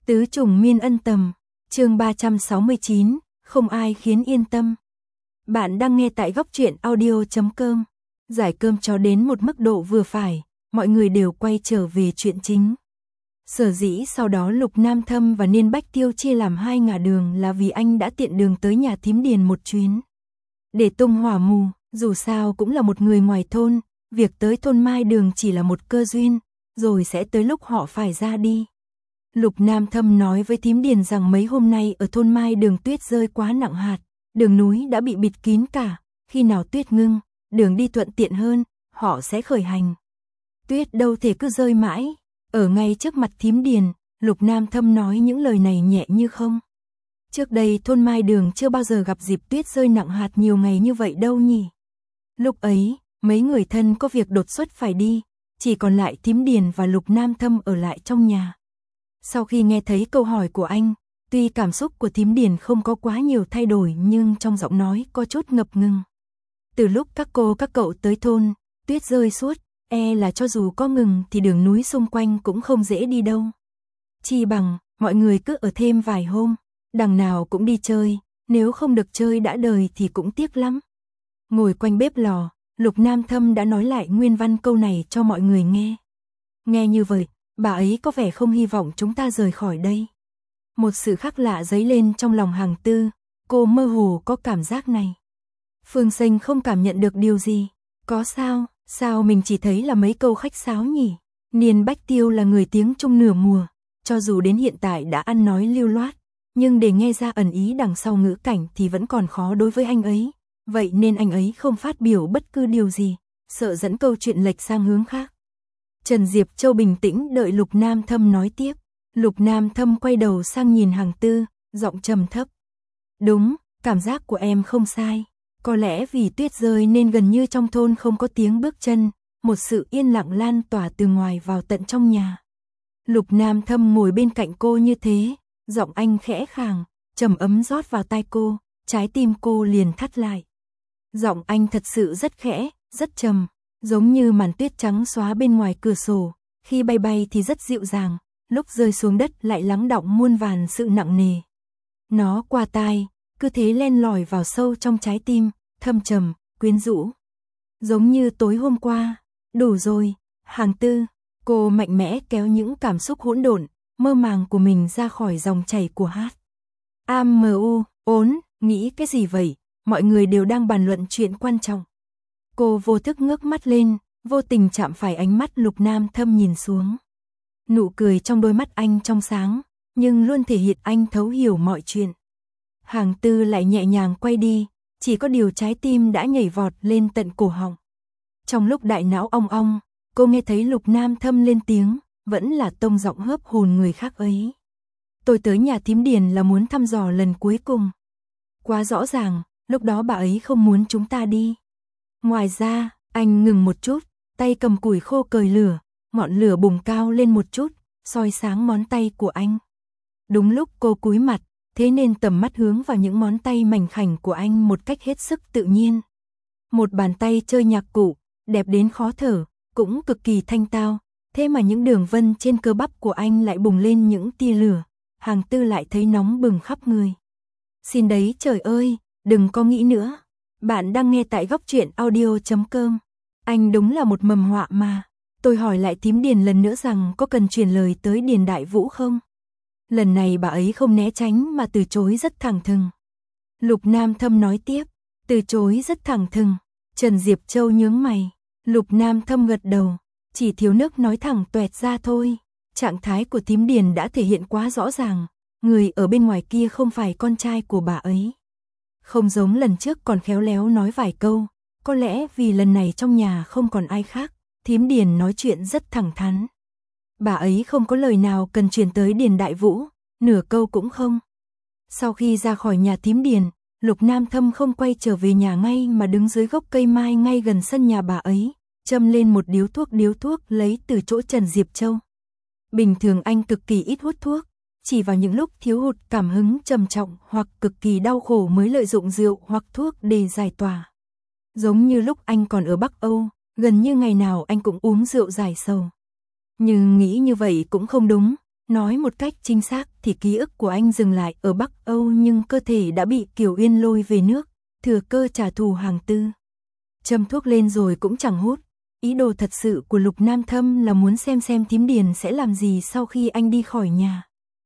Tứ trùng miên ân tầm, chương 369, không ai khiến yên tâm. Bạn đang nghe tại góc truyện audio.com. Giải cơm cho đến một mức độ vừa phải, mọi người đều quay trở về chuyện chính. Sở dĩ sau đó Lục Nam Thâm và Niên Bách Tiêu chia làm hai ngả đường là vì anh đã tiện đường tới nhà thím Điền một chuyến. Để tung hỏa mù, dù sao cũng là một người ngoài thôn, việc tới thôn Mai Đường chỉ là một cơ duyên, rồi sẽ tới lúc họ phải ra đi. Lục Nam Thâm nói với thím Điền rằng mấy hôm nay ở thôn Mai Đường tuyết rơi quá nặng hạt, đường núi đã bị bịt kín cả, khi nào tuyết ngưng, đường đi thuận tiện hơn, họ sẽ khởi hành. Tuyết đâu thể cứ rơi mãi, ở ngay trước mặt thím Điền, Lục Nam Thâm nói những lời này nhẹ như không. Trước đây thôn Mai Đường chưa bao giờ gặp dịp tuyết rơi nặng hạt nhiều ngày như vậy đâu nhỉ. Lúc ấy, mấy người thân có việc đột xuất phải đi, chỉ còn lại thím Điền và Lục Nam Thâm ở lại trong nhà. Sau khi nghe thấy câu hỏi của anh, tuy cảm xúc của thím Điền không có quá nhiều thay đổi nhưng trong giọng nói có chút ngập ngừng. Từ lúc các cô các cậu tới thôn, tuyết rơi suốt, là cho dù có ngừng thì đường núi xung quanh cũng không dễ đi đâu. Chi bằng, mọi người cứ ở thêm vài hôm, đằng nào cũng đi chơi, nếu không được chơi đã đời thì cũng tiếc lắm. Ngồi quanh bếp lò, Lục Nam Thâm đã nói lại nguyên văn câu này cho mọi người nghe. Nghe như vậy, bà ấy có vẻ không hy vọng chúng ta rời khỏi đây. Một sự khác lạ dấy lên trong lòng Hàng Tư, cô mơ hồ có cảm giác này. Phương Sinh không cảm nhận được điều gì. Có sao, sao mình chỉ thấy là mấy câu khách sáo nhỉ? Niên Bách Tiêu là người tiếng Trung nửa mùa, cho dù đến hiện tại đã ăn nói lưu loát, nhưng để nghe ra ẩn ý đằng sau ngữ cảnh thì vẫn còn khó đối với anh ấy. Vậy nên anh ấy không phát biểu bất cứ điều gì, sợ dẫn câu chuyện lệch sang hướng khác. Trần Diệp Châu bình tĩnh đợi Lục Nam Thâm nói tiếp. Lục Nam Thâm quay đầu sang nhìn Hàng Tư, giọng trầm thấp. Đúng, cảm giác của em không sai. Có lẽ vì tuyết rơi nên gần như trong thôn không có tiếng bước chân, một sự yên lặng lan tỏa từ ngoài vào tận trong nhà. Lục Nam Thâm ngồi bên cạnh cô như thế, giọng anh khẽ khàng, trầm ấm rót vào tai cô, trái tim cô liền thắt lại. Giọng anh thật sự rất khẽ, rất trầm, giống như màn tuyết trắng xóa bên ngoài cửa sổ, khi bay bay thì rất dịu dàng, lúc rơi xuống đất lại lắng đọng muôn vàn sự nặng nề. Nó qua tai, cứ thế len lỏi vào sâu trong trái tim, thâm trầm, quyến rũ. Giống như tối hôm qua, đủ rồi, Hàng Tư, cô mạnh mẽ kéo những cảm xúc hỗn độn, mơ màng của mình ra khỏi dòng chảy của hát. Nghĩ cái gì vậy, mọi người đều đang bàn luận chuyện quan trọng. Cô vô thức ngước mắt lên, vô tình chạm phải ánh mắt Lục Nam Thâm nhìn xuống. Nụ cười trong đôi mắt anh trong sáng, nhưng luôn thể hiện anh thấu hiểu mọi chuyện. Hàng Tư lại nhẹ nhàng quay đi, chỉ có điều trái tim đã nhảy vọt lên tận cổ họng. Trong lúc đại não ong ong, cô nghe thấy Lục Nam Thâm lên tiếng, vẫn là tông giọng hớp hồn người khác ấy. Tôi tới nhà thím Điền là muốn thăm dò lần cuối cùng. Quá rõ ràng, lúc đó bà ấy không muốn chúng ta đi. Ngoài ra, anh ngừng một chút, tay cầm củi khô cời lửa, ngọn lửa bùng cao lên một chút, soi sáng ngón tay của anh. Đúng lúc cô cúi mặt, thế nên tầm mắt hướng vào những ngón tay mảnh khảnh của anh một cách hết sức tự nhiên. Một bàn tay chơi nhạc cụ, đẹp đến khó thở, cũng cực kỳ thanh tao, thế mà những đường vân trên cơ bắp của anh lại bùng lên những tia lửa. Hàng Tư lại thấy nóng bừng khắp người. Xin đấy trời ơi, đừng có nghĩ nữa. Bạn đang nghe tại góc truyện audio.com. Anh đúng là một mầm họa mà. Tôi hỏi lại thím Điền lần nữa rằng có cần truyền lời tới Điền Đại Vũ không? Lần này bà ấy không né tránh mà từ chối rất thẳng thừng. Lục Nam Thâm nói tiếp, từ chối rất thẳng thừng. Trần Diệp Châu nhướng mày. Lục Nam Thâm gật đầu, chỉ thiếu nước nói thẳng toẹt ra thôi. Trạng thái của thím Điền đã thể hiện quá rõ ràng, người ở bên ngoài kia không phải con trai của bà ấy. Không giống lần trước còn khéo léo nói vài câu, có lẽ vì lần này trong nhà không còn ai khác, thím Điền nói chuyện rất thẳng thắn. Bà ấy không có lời nào cần truyền tới Điền Đại Vũ, nửa câu cũng không. Sau khi ra khỏi nhà thím Điền, Lục Nam Thâm không quay trở về nhà ngay mà đứng dưới gốc cây mai ngay gần sân nhà bà ấy, châm lên một điếu thuốc lấy từ chỗ Trần Diệp Châu. Bình thường anh cực kỳ ít hút thuốc, chỉ vào những lúc thiếu hụt cảm hứng trầm trọng hoặc cực kỳ đau khổ mới lợi dụng rượu hoặc thuốc để giải tỏa. Giống như lúc anh còn ở Bắc Âu, gần như ngày nào anh cũng uống rượu giải sầu. Nhưng nghĩ như vậy cũng không đúng, Nói một cách chính xác thì ký ức của anh dừng lại ở Bắc Âu nhưng cơ thể đã bị Kiều Uyên lôi về nước, thừa cơ trả thù Hàng Tư. Châm thuốc lên rồi cũng chẳng hút. Ý đồ thật sự của Lục Nam Thâm là muốn xem thím Điền sẽ làm gì sau khi anh đi khỏi nhà.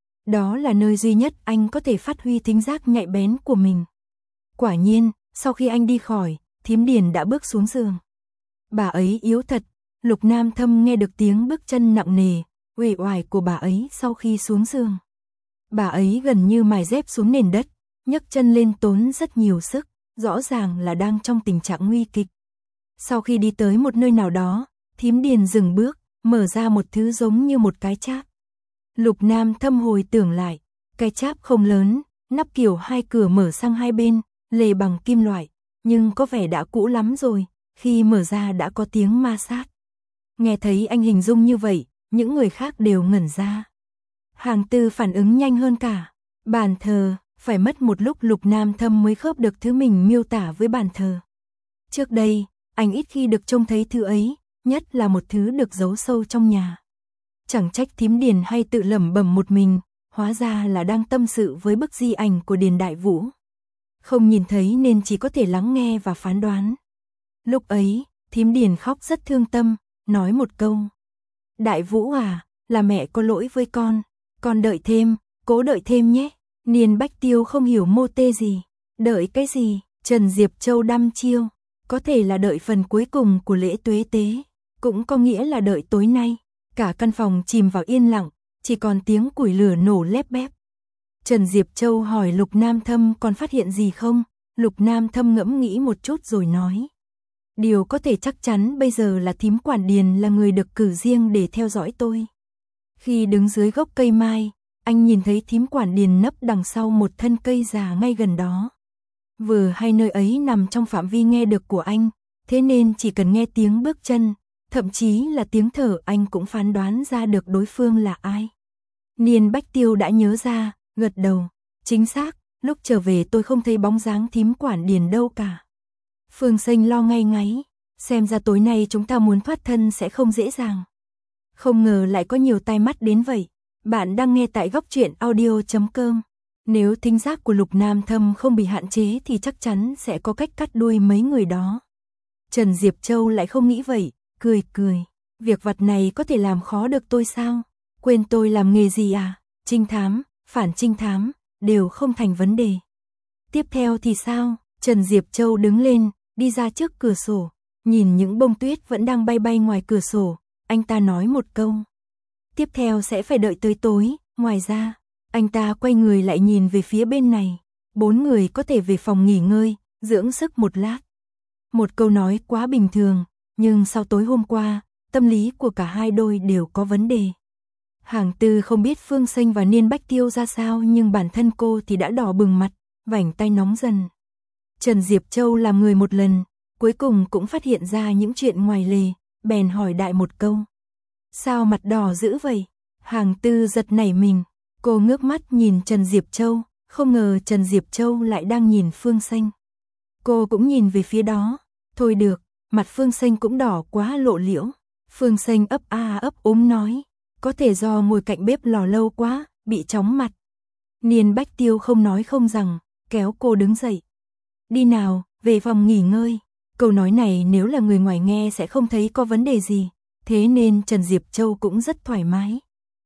Đó là nơi duy nhất anh có thể phát huy thính giác nhạy bén của mình. Quả nhiên, sau khi anh đi khỏi, thím Điền đã bước xuống giường. Bà ấy yếu thật, Lục Nam Thâm nghe được tiếng bước chân nặng nề, uể oải của bà ấy sau khi xuống giường. Bà ấy gần như mài dép xuống nền đất, nhấc chân lên tốn rất nhiều sức, rõ ràng là đang trong tình trạng nguy kịch. Sau khi đi tới một nơi nào đó, thím Điền dừng bước, mở ra một thứ giống như một cái cháp. Lục Nam Thâm hồi tưởng lại, cái cháp không lớn, nắp kiểu 2 cửa mở sang hai bên, lề bằng kim loại, nhưng có vẻ đã cũ lắm rồi, khi mở ra đã có tiếng ma sát. Nghe thấy anh hình dung như vậy, những người khác đều ngẩn ra. Hàng Tư phản ứng nhanh hơn cả. Bàn thờ, phải mất một lúc Lục Nam Thâm mới khớp được thứ mình miêu tả với bàn thờ. Trước đây, anh ít khi được trông thấy thứ ấy, nhất là một thứ được giấu sâu trong nhà. Chẳng trách thím Điền hay tự lẩm bẩm một mình, hóa ra là đang tâm sự với bức di ảnh của Điền Đại Vũ. Không nhìn thấy nên chỉ có thể lắng nghe và phán đoán. Lúc ấy, thím Điền khóc rất thương tâm, nói một câu. Đại Vũ à, là mẹ có lỗi với con đợi thêm, cố đợi thêm nhé. Niên Bách Tiêu không hiểu mô tê gì. Đợi cái gì? Trần Diệp Châu đăm chiêu. Có thể là đợi phần cuối cùng của lễ tuế tế, cũng có nghĩa là đợi tối nay. Cả căn phòng chìm vào yên lặng, chỉ còn tiếng củi lửa nổ lép bép. Trần Diệp Châu hỏi Lục Nam Thâm còn phát hiện gì không? Lục Nam Thâm ngẫm nghĩ một chút rồi nói. Điều có thể chắc chắn bây giờ là thím quản Điền là người được cử riêng để theo dõi tôi. Khi đứng dưới gốc cây mai, anh nhìn thấy thím quản Điền nấp đằng sau một thân cây già ngay gần đó. Vừa hay nơi ấy nằm trong phạm vi nghe được của anh, thế nên chỉ cần nghe tiếng bước chân, thậm chí là tiếng thở anh cũng phán đoán ra được đối phương là ai. Niên Bách Tiêu đã nhớ ra, gật đầu. Chính xác, lúc trở về tôi không thấy bóng dáng thím quản Điền đâu cả. Phương Xanh lo ngay ngáy, xem ra tối nay chúng ta muốn thoát thân sẽ không dễ dàng. Không ngờ lại có nhiều tai mắt đến vậy. Bạn đang nghe tại góc truyện audio.com. Nếu thính giác của Lục Nam Thâm không bị hạn chế thì chắc chắn sẽ có cách cắt đuôi mấy người đó. Trần Diệp Châu lại không nghĩ vậy, cười cười. Việc vặt này có thể làm khó được tôi sao? Quên tôi làm nghề gì à? Trinh thám, phản trinh thám, đều không thành vấn đề. Tiếp theo thì sao? Trần Diệp Châu đứng lên, đi ra trước cửa sổ, nhìn những bông tuyết vẫn đang bay bay ngoài cửa sổ, anh ta nói một câu. Tiếp theo sẽ phải đợi tới tối, ngoài ra, anh ta quay người lại nhìn về phía bên này. 4 người có thể về phòng nghỉ ngơi, dưỡng sức một lát. Một câu nói quá bình thường, nhưng sau tối hôm qua, tâm lý của cả hai đôi đều có vấn đề. Hàng Tư không biết Phương Xanh và Niên Bách Tiêu ra sao nhưng bản thân cô thì đã đỏ bừng mặt, vành tay nóng dần. Trần Diệp Châu làm người một lần, cuối cùng cũng phát hiện ra những chuyện ngoài lề, bèn hỏi đại một câu. Sao mặt đỏ dữ vậy? Hàng Tư giật nảy mình, cô ngước mắt nhìn Trần Diệp Châu, không ngờ Trần Diệp Châu lại đang nhìn Phương Xanh. Cô cũng nhìn về phía đó, thôi được, mặt Phương Xanh cũng đỏ quá lộ liễu. Phương Xanh ấp a ấp úng nói, có thể do ngồi cạnh bếp lò lâu quá, bị chóng mặt. Niên Bách Tiêu không nói không rằng, kéo cô đứng dậy. Đi nào, về phòng nghỉ ngơi. Câu nói này nếu là người ngoài nghe sẽ không thấy có vấn đề gì, thế nên Trần Diệp Châu cũng rất thoải mái.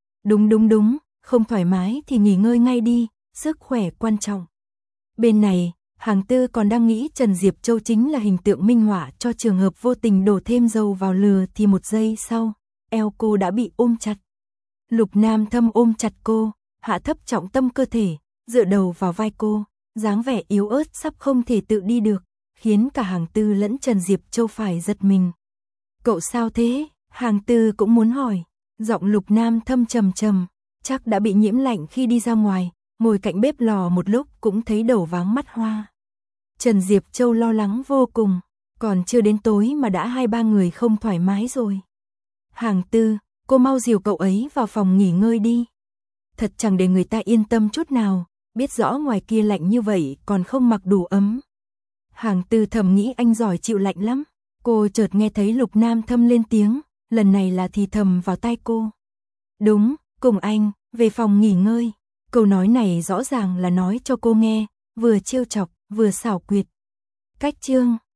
Đúng, không thoải mái thì nghỉ ngơi ngay đi, sức khỏe quan trọng. Bên này, Hàng Tư còn đang nghĩ Trần Diệp Châu chính là hình tượng minh họa cho trường hợp vô tình đổ thêm dầu vào lửa thì một giây sau, eo cô đã bị ôm chặt. Lục Nam Thâm ôm chặt cô, hạ thấp trọng tâm cơ thể, dựa đầu vào vai cô, dáng vẻ yếu ớt sắp không thể tự đi được, khiến cả Hàng Tư lẫn Trần Diệp Châu phải giật mình. Cậu sao thế? Hàng Tư cũng muốn hỏi. Giọng Lục Nam Thâm trầm trầm, chắc đã bị nhiễm lạnh khi đi ra ngoài, ngồi cạnh bếp lò một lúc cũng thấy đầu váng mắt hoa. Trần Diệp Châu lo lắng vô cùng, còn chưa đến tối mà đã 2-3 người không thoải mái rồi. Hàng Tư, cô mau dìu cậu ấy vào phòng nghỉ ngơi đi. Thật chẳng để người ta yên tâm chút nào, biết rõ ngoài kia lạnh như vậy còn không mặc đủ ấm. Hàng Tư thầm nghĩ anh giỏi chịu lạnh lắm. Cô chợt nghe thấy Lục Nam Thâm lên tiếng, lần này là thì thầm vào tai cô. Đúng, cùng anh, về phòng nghỉ ngơi. Câu nói này rõ ràng là nói cho cô nghe, vừa trêu chọc, vừa xảo quyệt. Cách chương